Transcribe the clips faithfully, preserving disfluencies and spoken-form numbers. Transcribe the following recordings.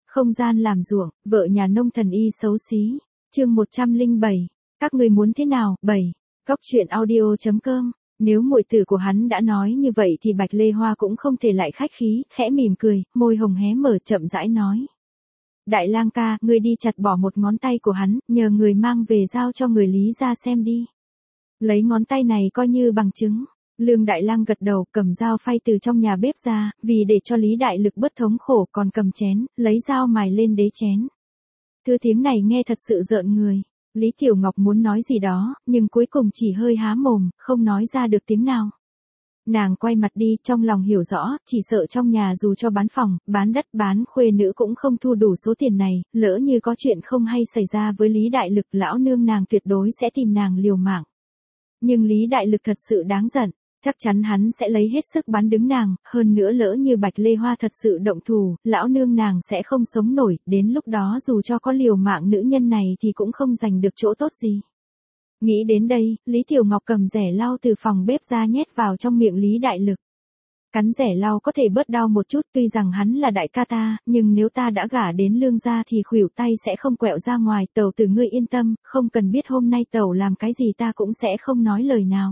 Không gian làm ruộng, vợ nhà nông thần y xấu xí. Chương một trăm lẻ bảy. Các người muốn thế nào? bảy. Cóc truyện audio chấm com. Nếu muội tử của hắn đã nói như vậy thì Bạch Lê Hoa cũng không thể lại khách khí, khẽ mỉm cười, môi hồng hé mở chậm rãi nói. Đại lang ca, ngươi đi chặt bỏ một ngón tay của hắn, nhờ người mang về giao cho người Lý gia xem đi. Lấy ngón tay này coi như bằng chứng. Lương Đại Lang gật đầu, cầm dao phay từ trong nhà bếp ra, vì để cho Lý Đại Lực bớt thống khổ còn cầm chén, lấy dao mài lên đế chén. Thứ tiếng này nghe thật sự rợn người. Lý Tiểu Ngọc muốn nói gì đó, nhưng cuối cùng chỉ hơi há mồm, không nói ra được tiếng nào. Nàng quay mặt đi, trong lòng hiểu rõ, chỉ sợ trong nhà dù cho bán phòng, bán đất, bán khuê nữ cũng không thu đủ số tiền này, lỡ như có chuyện không hay xảy ra với Lý Đại Lực, lão nương nàng tuyệt đối sẽ tìm nàng liều mạng. Nhưng Lý Đại Lực thật sự đáng giận. Chắc chắn hắn sẽ lấy hết sức bán đứng nàng, hơn nữa lỡ như Bạch Lê Hoa thật sự động thủ, lão nương nàng sẽ không sống nổi, đến lúc đó dù cho có liều mạng nữ nhân này thì cũng không giành được chỗ tốt gì. Nghĩ đến đây, Lý Tiểu Ngọc cầm rẻ lau từ phòng bếp ra nhét vào trong miệng Lý Đại Lực. Cắn rẻ lau có thể bớt đau một chút, tuy rằng hắn là đại ca ta, nhưng nếu ta đã gả đến Lương gia thì khuỷu tay sẽ không quẹo ra ngoài, tẩu tử ngươi yên tâm, không cần biết hôm nay tẩu làm cái gì ta cũng sẽ không nói lời nào.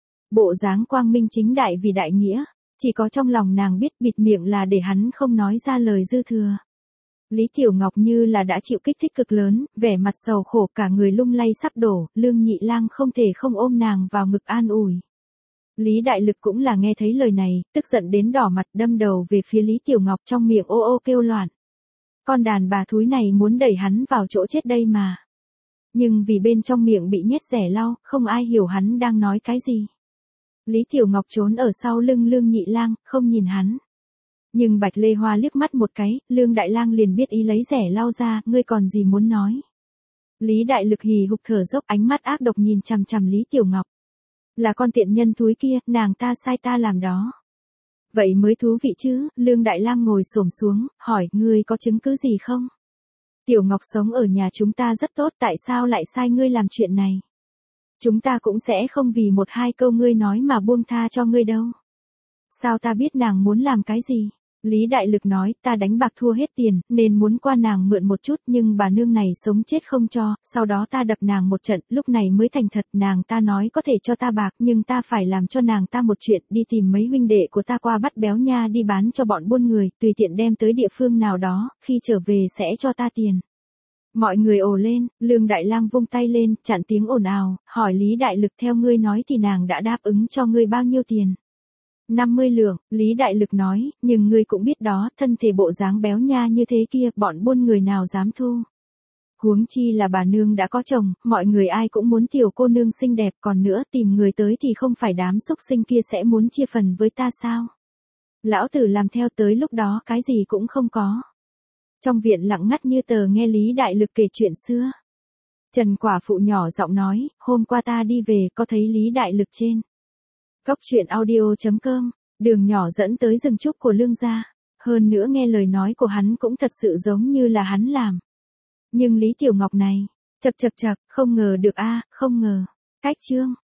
Bộ dáng quang minh chính đại vì đại nghĩa, chỉ có trong lòng nàng biết bịt miệng là để hắn không nói ra lời dư thừa. Lý Tiểu Ngọc như là đã chịu kích thích cực lớn, vẻ mặt sầu khổ cả người lung lay sắp đổ, Lương Nhị Lang không thể không ôm nàng vào ngực an ủi. Lý Đại Lực cũng là nghe thấy lời này, tức giận đến đỏ mặt đâm đầu về phía Lý Tiểu Ngọc trong miệng ô ô kêu loạn. Con đàn bà thúi này muốn đẩy hắn vào chỗ chết đây mà. Nhưng vì bên trong miệng bị nhét rẻ lau, không ai hiểu hắn đang nói cái gì. Lý Tiểu Ngọc trốn ở sau lưng Lương Nhị Lang, không nhìn hắn. Nhưng Bạch Lê Hoa liếc mắt một cái, Lương Đại Lang liền biết ý lấy rẻ lau ra, ngươi còn gì muốn nói. Lý Đại Lực hì hục thở dốc, ánh mắt ác độc nhìn chằm chằm Lý Tiểu Ngọc. Là con tiện nhân thúi kia, nàng ta sai ta làm đó. Vậy mới thú vị chứ, Lương Đại Lang ngồi xổm xuống, hỏi, ngươi có chứng cứ gì không? Tiểu Ngọc sống ở nhà chúng ta rất tốt, tại sao lại sai ngươi làm chuyện này? Chúng ta cũng sẽ không vì một hai câu ngươi nói mà buông tha cho ngươi đâu. Sao ta biết nàng muốn làm cái gì? Lý Đại Lực nói, ta đánh bạc thua hết tiền, nên muốn qua nàng mượn một chút, nhưng bà nương này sống chết không cho, sau đó ta đập nàng một trận, lúc này mới thành thật, nàng ta nói có thể cho ta bạc, nhưng ta phải làm cho nàng ta một chuyện, đi tìm mấy huynh đệ của ta qua bắt béo nha đi bán cho bọn buôn người, tùy tiện đem tới địa phương nào đó, khi trở về sẽ cho ta tiền. Mọi người ồ lên, Lương Đại Lang vung tay lên, chặn tiếng ồn ào, hỏi Lý Đại Lực, theo ngươi nói thì nàng đã đáp ứng cho ngươi bao nhiêu tiền? năm mươi lượng, Lý Đại Lực nói, nhưng ngươi cũng biết đó, thân thể bộ dáng béo nha như thế kia, bọn buôn người nào dám thu. Huống chi là bà nương đã có chồng, mọi người ai cũng muốn tiểu cô nương xinh đẹp, còn nữa tìm người tới thì không phải đám xúc sinh kia sẽ muốn chia phần với ta sao? Lão tử làm theo tới lúc đó cái gì cũng không có. Trong viện lặng ngắt như tờ nghe Lý Đại Lực kể chuyện xưa. Trần quả phụ nhỏ giọng nói, hôm qua ta đi về có thấy Lý Đại Lực trên Cóc truyện audio chấm com, đường nhỏ dẫn tới rừng trúc của Lương gia. Hơn nữa nghe lời nói của hắn cũng thật sự giống như là hắn làm. Nhưng Lý Tiểu Ngọc này, chậc chậc chậc, không ngờ được a, không ngờ. Cách chương.